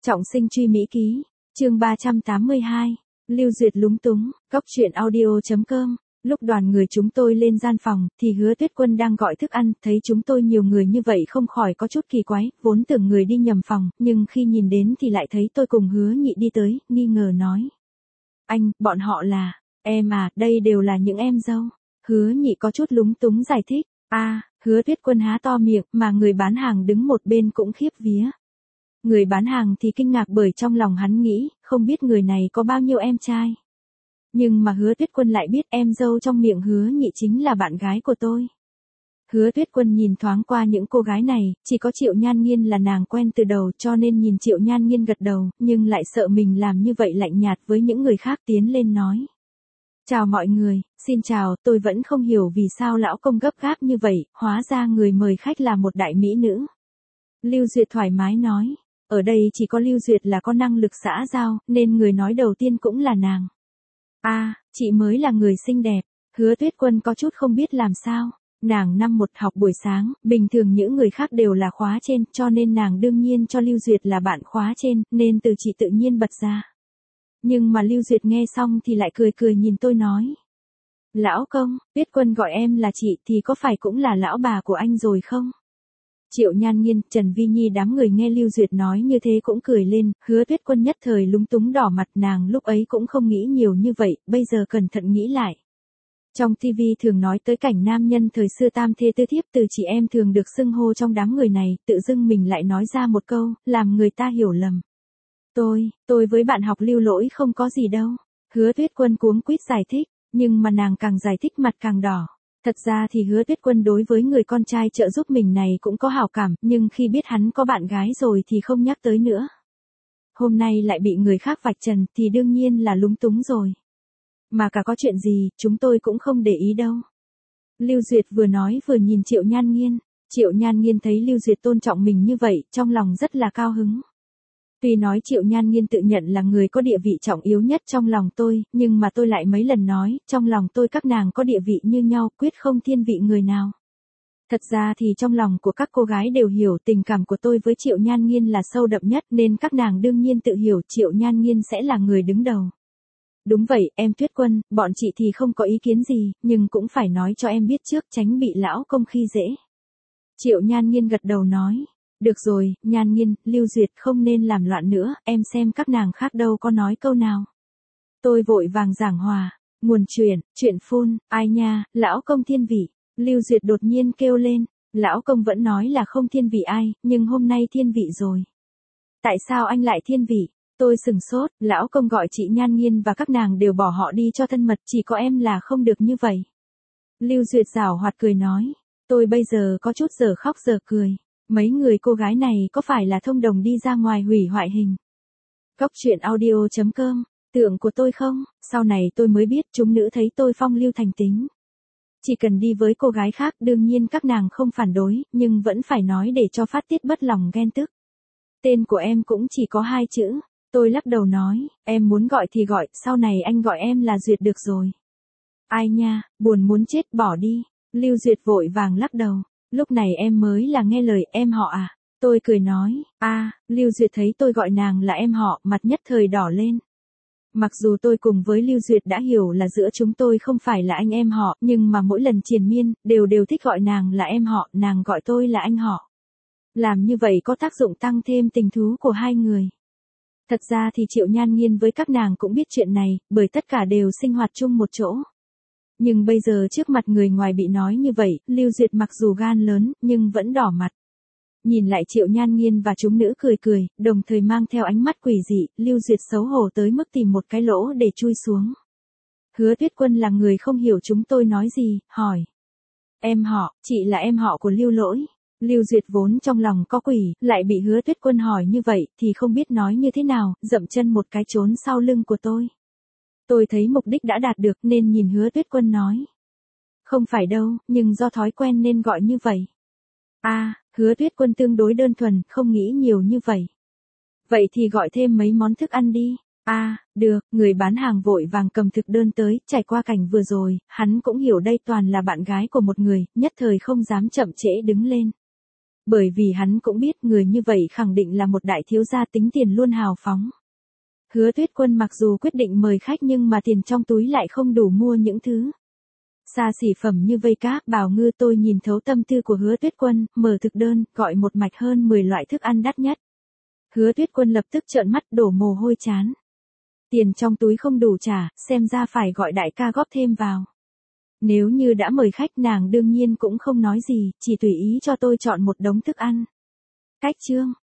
Trọng sinh truy Mỹ ký, chương 382, Lưu Duyệt lúng túng, Cóc truyện audio.com. Lúc đoàn người chúng tôi lên gian phòng, thì Hứa Tuyết Quân đang gọi thức ăn, thấy chúng tôi nhiều người như vậy không khỏi có chút kỳ quái, vốn tưởng người đi nhầm phòng, nhưng khi nhìn đến thì lại thấy tôi cùng Hứa Nhị đi tới, nghi ngờ nói. Anh, bọn họ là, em à, đây đều là những em dâu. Hứa Nhị có chút lúng túng giải thích, Hứa Tuyết Quân há to miệng, mà người bán hàng đứng một bên cũng khiếp vía. Người bán hàng thì kinh ngạc bởi trong lòng hắn nghĩ, không biết người này có bao nhiêu em trai. Nhưng mà Hứa Tuyết Quân lại biết em dâu trong miệng Hứa Nhị chính là bạn gái của tôi. Hứa Tuyết Quân nhìn thoáng qua những cô gái này, chỉ có Triệu Nhan Nghiên là nàng quen từ đầu cho nên nhìn Triệu Nhan Nghiên gật đầu, nhưng lại sợ mình làm như vậy lạnh nhạt với những người khác tiến lên nói. Chào mọi người, xin chào, tôi vẫn không hiểu vì sao lão công gấp gáp như vậy, hóa ra người mời khách là một đại mỹ nữ. Lưu Duyệt thoải mái nói, ở đây chỉ có Lưu Duyệt là có năng lực xã giao, nên người nói đầu tiên cũng là nàng. Chị mới là người xinh đẹp. Hứa Tuyết Quân có chút không biết làm sao. Nàng năm một học buổi sáng, bình thường những người khác đều là khóa trên, cho nên nàng đương nhiên cho Lưu Duyệt là bạn khóa trên, nên từ chị tự nhiên bật ra. Nhưng mà Lưu Duyệt nghe xong thì lại cười cười nhìn tôi nói. Lão công, Tuyết Quân gọi em là chị thì có phải cũng là lão bà của anh rồi không? Triệu Nhan Nghiên, Trần Vi Nhi đám người nghe Lưu Duyệt nói như thế cũng cười lên, Hứa Tuyết Quân nhất thời lúng túng đỏ mặt, nàng lúc ấy cũng không nghĩ nhiều như vậy, bây giờ cẩn thận nghĩ lại. Trong TV thường nói tới cảnh nam nhân thời xưa tam thê tứ thiếp, từ chị em thường được xưng hô trong đám người này, tự dưng mình lại nói ra một câu, làm người ta hiểu lầm. Tôi với bạn học Lưu Lỗi không có gì đâu. Hứa Tuyết Quân cuống quýt giải thích, nhưng mà nàng càng giải thích mặt càng đỏ. Thật ra thì Hứa Tuyết Quân đối với người con trai trợ giúp mình này cũng có hảo cảm, nhưng khi biết hắn có bạn gái rồi thì không nhắc tới nữa. Hôm nay lại bị người khác vạch trần thì đương nhiên là lúng túng rồi. Mà cả có chuyện gì, chúng tôi cũng không để ý đâu. Lưu Duyệt vừa nói vừa nhìn Triệu Nhan Nghiên. Triệu Nhan Nghiên thấy Lưu Duyệt tôn trọng mình như vậy, trong lòng rất là cao hứng. Tuy nói Triệu Nhan Nghiên tự nhận là người có địa vị trọng yếu nhất trong lòng tôi, nhưng mà tôi lại mấy lần nói, trong lòng tôi các nàng có địa vị như nhau, quyết không thiên vị người nào. Thật ra thì trong lòng của các cô gái đều hiểu tình cảm của tôi với Triệu Nhan Nghiên là sâu đậm nhất, nên các nàng đương nhiên tự hiểu Triệu Nhan Nghiên sẽ là người đứng đầu. Đúng vậy, em Tuyết Quân, bọn chị thì không có ý kiến gì, nhưng cũng phải nói cho em biết trước tránh bị lão công khi dễ. Triệu Nhan Nghiên gật đầu nói. Được rồi, Nhan Nghiên, Lưu Duyệt không nên làm loạn nữa, em xem các nàng khác đâu có nói câu nào. Tôi vội vàng giảng hòa, nguồn chuyện phun, ai nha, lão công thiên vị. Lưu Duyệt đột nhiên kêu lên, lão công vẫn nói là không thiên vị ai, nhưng hôm nay thiên vị rồi. Tại sao anh lại thiên vị? Tôi sừng sốt, lão công gọi chị Nhan Nghiên và các nàng đều bỏ họ đi cho thân mật, chỉ có em là không được như vậy. Lưu Duyệt giảo hoạt cười nói, tôi bây giờ có chút giờ khóc giờ cười. Mấy người cô gái này có phải là thông đồng đi ra ngoài hủy hoại hình? Cóc truyện audio.com, tưởng của tôi không? Sau này tôi mới biết chúng nữ thấy tôi phong lưu thành tính. Chỉ cần đi với cô gái khác đương nhiên các nàng không phản đối, nhưng vẫn phải nói để cho phát tiết bất lòng ghen tức. Tên của em cũng chỉ có 2 chữ. Tôi lắc đầu nói, em muốn gọi thì gọi, sau này anh gọi em là Duyệt được rồi. Ai nha, buồn muốn chết bỏ đi. Lưu Duyệt vội vàng lắc đầu. Lúc này em mới là nghe lời em họ à? Tôi cười nói, Lưu Duyệt thấy tôi gọi nàng là em họ, mặt nhất thời đỏ lên. Mặc dù tôi cùng với Lưu Duyệt đã hiểu là giữa chúng tôi không phải là anh em họ, nhưng mà mỗi lần triền miên, đều thích gọi nàng là em họ, nàng gọi tôi là anh họ. Làm như vậy có tác dụng tăng thêm tình thú của hai người. Thật ra thì Triệu Nhan Nghiên với các nàng cũng biết chuyện này, bởi tất cả đều sinh hoạt chung một chỗ. Nhưng bây giờ trước mặt người ngoài bị nói như vậy, Lưu Duyệt mặc dù gan lớn, nhưng vẫn đỏ mặt. Nhìn lại Triệu Nhan Nghiên và chúng nữ cười, đồng thời mang theo ánh mắt quỷ dị, Lưu Duyệt xấu hổ tới mức tìm một cái lỗ để chui xuống. Hứa Tuyết Quân là người không hiểu chúng tôi nói gì, hỏi. Em họ, chị là em họ của Lưu Lỗi. Lưu Duyệt vốn trong lòng có quỷ, lại bị Hứa Tuyết Quân hỏi như vậy, thì không biết nói như thế nào, dậm chân một cái trốn sau lưng của tôi. Tôi thấy mục đích đã đạt được nên nhìn Hứa Tuyết Quân nói. Không phải đâu, nhưng do thói quen nên gọi như vậy. Hứa Tuyết Quân tương đối đơn thuần, không nghĩ nhiều như vậy. Vậy thì gọi thêm mấy món thức ăn đi. Được, người bán hàng vội vàng cầm thực đơn tới, trải qua cảnh vừa rồi, hắn cũng hiểu đây toàn là bạn gái của một người, nhất thời không dám chậm trễ đứng lên. Bởi vì hắn cũng biết người như vậy khẳng định là một đại thiếu gia tính tiền luôn hào phóng. Hứa Tuyết Quân mặc dù quyết định mời khách nhưng mà tiền trong túi lại không đủ mua những thứ xa xỉ phẩm như vây cá, bào ngư. Tôi nhìn thấu tâm tư của Hứa Tuyết Quân, mở thực đơn, gọi một mạch hơn 10 loại thức ăn đắt nhất. Hứa Tuyết Quân lập tức trợn mắt đổ mồ hôi chán. Tiền trong túi không đủ trả, xem ra phải gọi đại ca góp thêm vào. Nếu như đã mời khách nàng đương nhiên cũng không nói gì, chỉ tùy ý cho tôi chọn một đống thức ăn. Cách chương